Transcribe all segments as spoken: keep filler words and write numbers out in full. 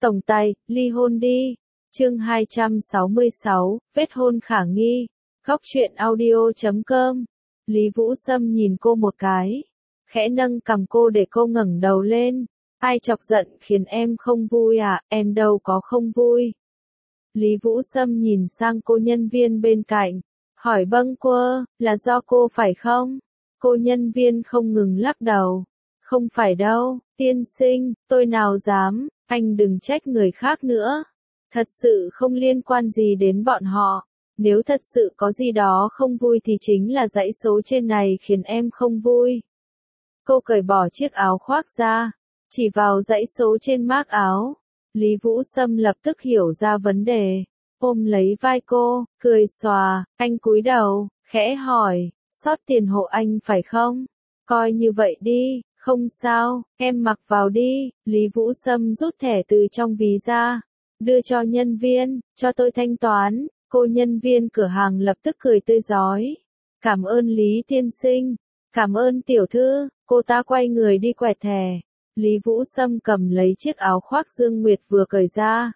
Tổng tài, ly hôn đi. Chương hai trăm sáu mươi sáu, vết hôn khả nghi. Góc truyện audio chấm com. Lý Vũ Sâm nhìn cô một cái, khẽ nâng cằm cô để cô ngẩng đầu lên. Ai chọc giận khiến em không vui à, em đâu có không vui. Lý Vũ Sâm nhìn sang cô nhân viên bên cạnh, hỏi bâng quơ, là do cô phải không? Cô nhân viên không ngừng lắc đầu. Không phải đâu, tiên sinh, tôi nào dám, anh đừng trách người khác nữa. Thật sự không liên quan gì đến bọn họ. Nếu thật sự có gì đó không vui thì chính là dãy số trên này khiến em không vui. Cô cởi bỏ chiếc áo khoác ra, chỉ vào dãy số trên mác áo. Lý Vũ Sâm lập tức hiểu ra vấn đề, ôm lấy vai cô, cười xòa. Anh cúi đầu, khẽ hỏi, sót tiền hộ anh phải không? Coi như vậy đi, không sao, em mặc vào đi. Lý Vũ Sâm rút thẻ từ trong ví ra, đưa cho nhân viên, cho tôi thanh toán. Cô nhân viên cửa hàng lập tức cười tươi rói. Cảm ơn Lý tiên sinh, cảm ơn tiểu thư. Cô ta quay người đi quẹt thẻ. Lý Vũ Sâm cầm lấy chiếc áo khoác Dương Nguyệt vừa cởi ra,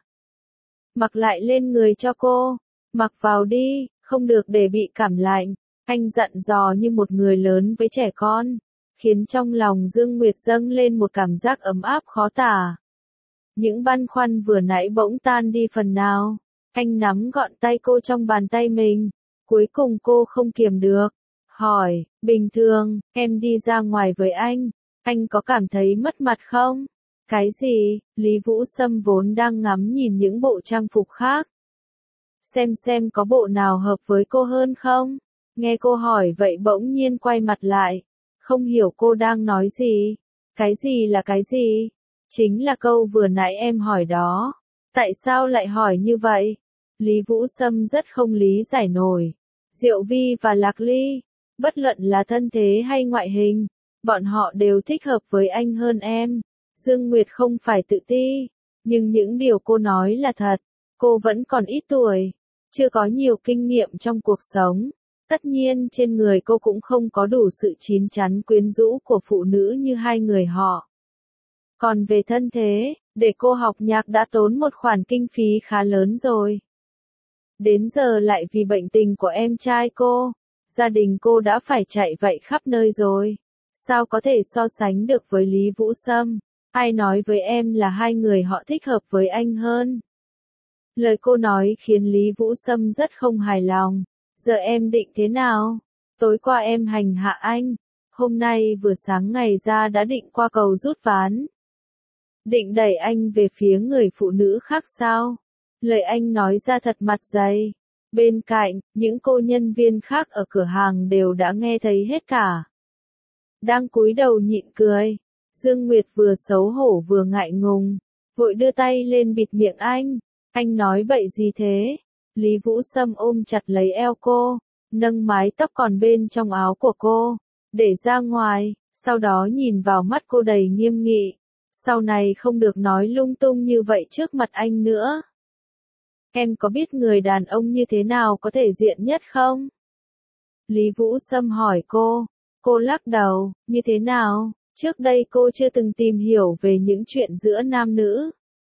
mặc lại lên người cho cô. Mặc vào đi, không được để bị cảm lạnh. Anh dặn dò như một người lớn với trẻ con, khiến trong lòng Dương Nguyệt dâng lên một cảm giác ấm áp khó tả. Những băn khoăn vừa nãy bỗng tan đi phần nào. Anh nắm gọn tay cô trong bàn tay mình. Cuối cùng cô không kiềm được, hỏi, bình thường, em đi ra ngoài với anh, anh có cảm thấy mất mặt không? Cái gì? Lý Vũ Sâm vốn đang ngắm nhìn những bộ trang phục khác, xem xem có bộ nào hợp với cô hơn không? Nghe cô hỏi vậy bỗng nhiên quay mặt lại, không hiểu cô đang nói gì. Cái gì là cái gì? Chính là câu vừa nãy em hỏi đó. Tại sao lại hỏi như vậy? Lý Vũ Sâm rất không lý giải nổi. Diệu Vi và Lạc Ly, bất luận là thân thế hay ngoại hình, bọn họ đều thích hợp với anh hơn em. Dương Nguyệt không phải tự ti, nhưng những điều cô nói là thật. Cô vẫn còn ít tuổi, chưa có nhiều kinh nghiệm trong cuộc sống. Tất nhiên trên người cô cũng không có đủ sự chín chắn quyến rũ của phụ nữ như hai người họ. Còn về thân thế, để cô học nhạc đã tốn một khoản kinh phí khá lớn rồi. Đến giờ lại vì bệnh tình của em trai cô, gia đình cô đã phải chạy vậy khắp nơi rồi. Sao có thể so sánh được với Lý Vũ Sâm? Ai nói với em là hai người họ thích hợp với anh hơn? Lời cô nói khiến Lý Vũ Sâm rất không hài lòng. Giờ em định thế nào? Tối qua em hành hạ anh, hôm nay vừa sáng ngày ra đã định qua cầu rút ván. Định đẩy anh về phía người phụ nữ khác sao? Lời anh nói ra thật mặt dày. Bên cạnh, những cô nhân viên khác ở cửa hàng đều đã nghe thấy hết cả. Đang cúi đầu nhịn cười. Dương Nguyệt vừa xấu hổ vừa ngại ngùng, vội đưa tay lên bịt miệng anh. Anh nói bậy gì thế? Lý Vũ Sâm ôm chặt lấy eo cô, nâng mái tóc còn bên trong áo của cô, để ra ngoài, sau đó nhìn vào mắt cô đầy nghiêm nghị. Sau này không được nói lung tung như vậy trước mặt anh nữa. Em có biết người đàn ông như thế nào có thể diện nhất không? Lý Vũ Sâm hỏi cô. Cô lắc đầu, như thế nào? Trước đây cô chưa từng tìm hiểu về những chuyện giữa nam nữ.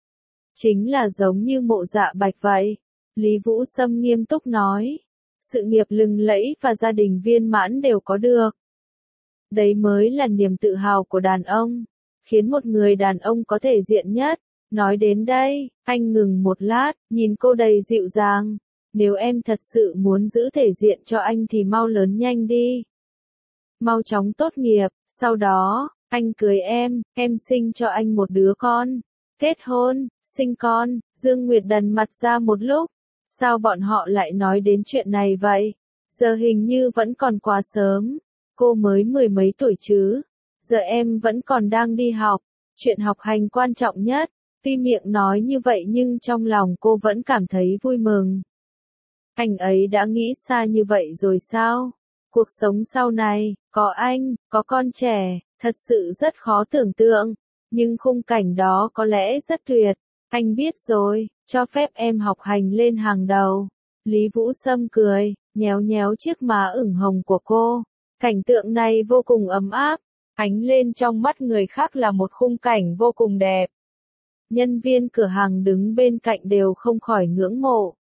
Chính là giống như Mộ Dạ Bạch vậy. Lý Vũ Sâm nghiêm túc nói. Sự nghiệp lừng lẫy và gia đình viên mãn đều có được. Đấy mới là niềm tự hào của đàn ông, khiến một người đàn ông có thể diện nhất. Nói đến đây, anh ngừng một lát, nhìn cô đầy dịu dàng. Nếu em thật sự muốn giữ thể diện cho anh thì mau lớn nhanh đi. Mau chóng tốt nghiệp, sau đó, anh cưới em, em sinh cho anh một đứa con. Kết hôn, sinh con. Dương Nguyệt đần mặt ra một lúc. Sao bọn họ lại nói đến chuyện này vậy? Giờ hình như vẫn còn quá sớm. Cô mới mười mấy tuổi chứ. Giờ em vẫn còn đang đi học. Chuyện học hành quan trọng nhất. Tuy miệng nói như vậy nhưng trong lòng cô vẫn cảm thấy vui mừng. Anh ấy đã nghĩ xa như vậy rồi sao? Cuộc sống sau này, có anh, có con trẻ, thật sự rất khó tưởng tượng. Nhưng khung cảnh đó có lẽ rất tuyệt. Anh biết rồi, cho phép em học hành lên hàng đầu. Lý Vũ Sâm cười, nhéo nhéo chiếc má ửng hồng của cô. Cảnh tượng này vô cùng ấm áp, ánh lên trong mắt người khác là một khung cảnh vô cùng đẹp. Nhân viên cửa hàng đứng bên cạnh đều không khỏi ngưỡng mộ.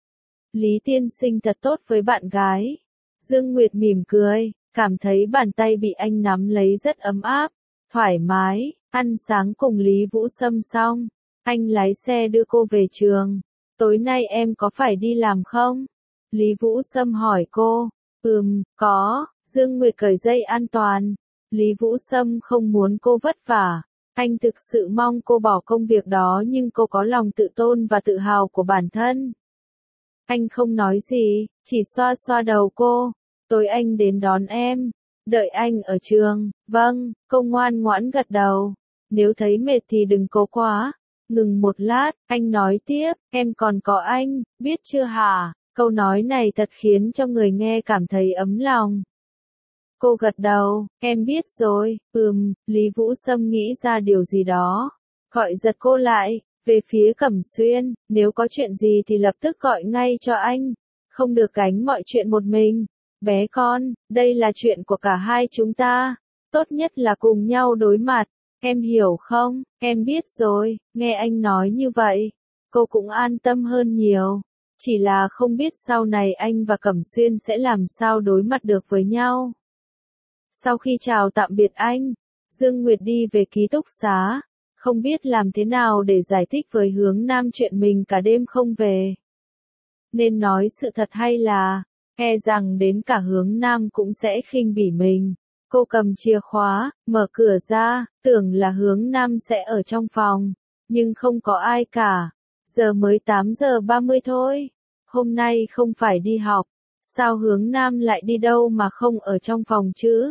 Lý tiên sinh thật tốt với bạn gái. Dương Nguyệt mỉm cười, cảm thấy bàn tay bị anh nắm lấy rất ấm áp, thoải mái. Ăn sáng cùng Lý Vũ Sâm xong, anh lái xe đưa cô về trường. Tối nay em có phải đi làm không? Lý Vũ Sâm hỏi cô. Ừm, có. Dương Nguyệt cởi dây an toàn. Lý Vũ Sâm không muốn cô vất vả. Anh thực sự mong cô bỏ công việc đó nhưng cô có lòng tự tôn và tự hào của bản thân. Anh không nói gì, chỉ xoa xoa đầu cô. Tối anh đến đón em. Đợi anh ở trường. Vâng, cô ngoan ngoãn gật đầu. Nếu thấy mệt thì đừng cố quá. Ngừng một lát, anh nói tiếp, em còn có anh, biết chưa hả? Câu nói này thật khiến cho người nghe cảm thấy ấm lòng. Cô gật đầu, em biết rồi. Ừm, Lý Vũ Sâm nghĩ ra điều gì đó. Gọi giật cô lại, về phía Cẩm Xuyên, nếu có chuyện gì thì lập tức gọi ngay cho anh. Không được gánh mọi chuyện một mình. Bé con, đây là chuyện của cả hai chúng ta. Tốt nhất là cùng nhau đối mặt. Em hiểu không? Em biết rồi. Nghe anh nói như vậy, cô cũng an tâm hơn nhiều. Chỉ là không biết sau này anh và Cẩm Xuyên sẽ làm sao đối mặt được với nhau. Sau khi chào tạm biệt anh, Dương Nguyệt đi về ký túc xá, không biết làm thế nào để giải thích với Hướng Nam chuyện mình cả đêm không về. Nên nói sự thật hay là, e rằng đến cả Hướng Nam cũng sẽ khinh bỉ mình. Cô cầm chìa khóa, mở cửa ra, tưởng là Hướng Nam sẽ ở trong phòng, nhưng không có ai cả. Giờ mới tám giờ ba mươi thôi. Hôm nay không phải đi học, sao Hướng Nam lại đi đâu mà không ở trong phòng chứ?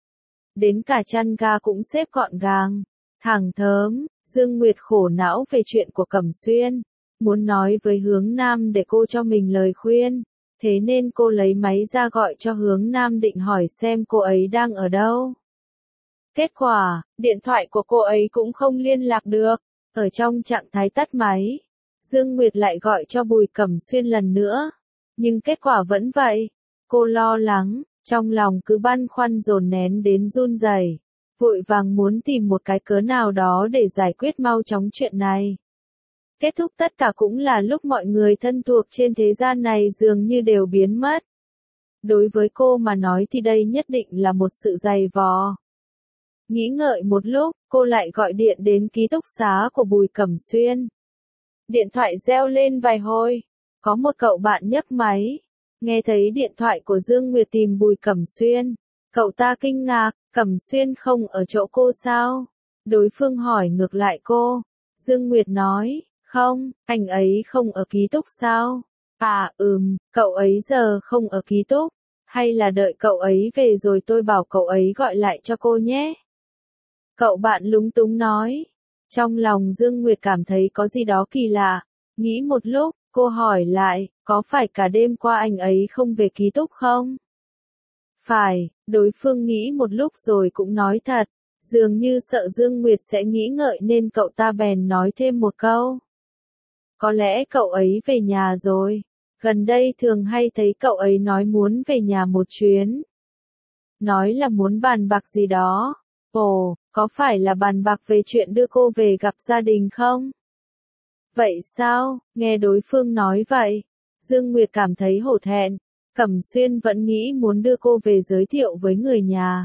Đến cả chăn ga cũng xếp gọn gàng, thẳng thớm. Dương Nguyệt khổ não về chuyện của Cẩm Xuyên, muốn nói với Hướng Nam để cô cho mình lời khuyên. Thế nên cô lấy máy ra gọi cho Hướng Nam định hỏi xem cô ấy đang ở đâu. Kết quả, điện thoại của cô ấy cũng không liên lạc được, ở trong trạng thái tắt máy. Dương Nguyệt lại gọi cho Bùi Cẩm Xuyên lần nữa, nhưng kết quả vẫn vậy. Cô lo lắng, trong lòng cứ băn khoăn dồn nén đến run rẩy, vội vàng muốn tìm một cái cớ nào đó để giải quyết mau chóng chuyện này. Kết thúc tất cả cũng là lúc mọi người thân thuộc trên thế gian này dường như đều biến mất. Đối với cô mà nói thì đây nhất định là một sự dày vò. Nghĩ ngợi một lúc, cô lại gọi điện đến ký túc xá của Bùi Cẩm Xuyên. Điện thoại reo lên vài hồi, có một cậu bạn nhấc máy. Nghe thấy điện thoại của Dương Nguyệt tìm Bùi Cẩm Xuyên, cậu ta kinh ngạc, Cẩm Xuyên không ở chỗ cô sao? Đối phương hỏi ngược lại cô. Dương Nguyệt nói, không, anh ấy không ở ký túc sao? À, ừm, cậu ấy giờ không ở ký túc, hay là đợi cậu ấy về rồi tôi bảo cậu ấy gọi lại cho cô nhé? Cậu bạn lúng túng nói. Trong lòng Dương Nguyệt cảm thấy có gì đó kỳ lạ, nghĩ một lúc, cô hỏi lại, có phải cả đêm qua anh ấy không về ký túc không? Phải, đối phương nghĩ một lúc rồi cũng nói thật, dường như sợ Dương Nguyệt sẽ nghĩ ngợi nên cậu ta bèn nói thêm một câu. Có lẽ cậu ấy về nhà rồi, gần đây thường hay thấy cậu ấy nói muốn về nhà một chuyến. Nói là muốn bàn bạc gì đó. Ồ, có phải là bàn bạc về chuyện đưa cô về gặp gia đình không? Vậy sao, nghe đối phương nói vậy, Dương Nguyệt cảm thấy hổ thẹn. Cẩm Xuyên vẫn nghĩ muốn đưa cô về giới thiệu với người nhà.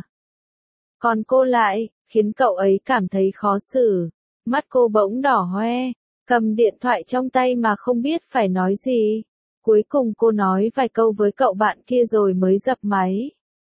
Còn cô lại, khiến cậu ấy cảm thấy khó xử. Mắt cô bỗng đỏ hoe, cầm điện thoại trong tay mà không biết phải nói gì. Cuối cùng cô nói vài câu với cậu bạn kia rồi mới dập máy.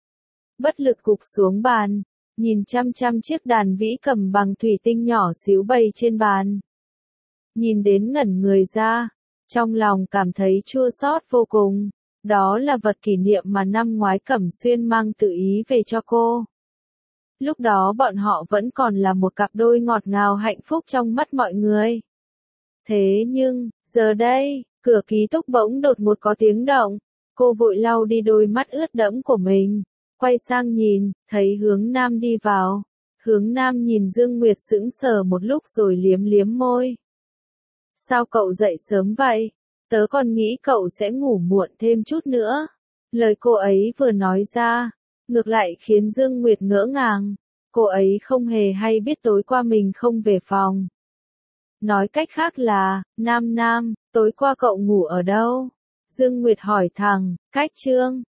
Bất lực gục xuống bàn, nhìn chăm chăm chiếc đàn vĩ cầm bằng thủy tinh nhỏ xíu bày trên bàn. Nhìn đến ngẩn người ra, trong lòng cảm thấy chua xót vô cùng. Đó là vật kỷ niệm mà năm ngoái Cẩm Xuyên mang tự ý về cho cô. Lúc đó bọn họ vẫn còn là một cặp đôi ngọt ngào hạnh phúc trong mắt mọi người. Thế nhưng, giờ đây, cửa ký túc bỗng đột ngột có tiếng động. Cô vội lau đi đôi mắt ướt đẫm của mình. Quay sang nhìn, thấy Hướng Nam đi vào. Hướng Nam nhìn Dương Nguyệt sững sờ một lúc rồi liếm liếm môi. Sao cậu dậy sớm vậy? Tớ còn nghĩ cậu sẽ ngủ muộn thêm chút nữa. Lời cô ấy vừa nói ra, ngược lại khiến Dương Nguyệt ngỡ ngàng. Cô ấy không hề hay biết tối qua mình không về phòng. Nói cách khác là, Nam Nam, tối qua cậu ngủ ở đâu? Dương Nguyệt hỏi thẳng, cách Trương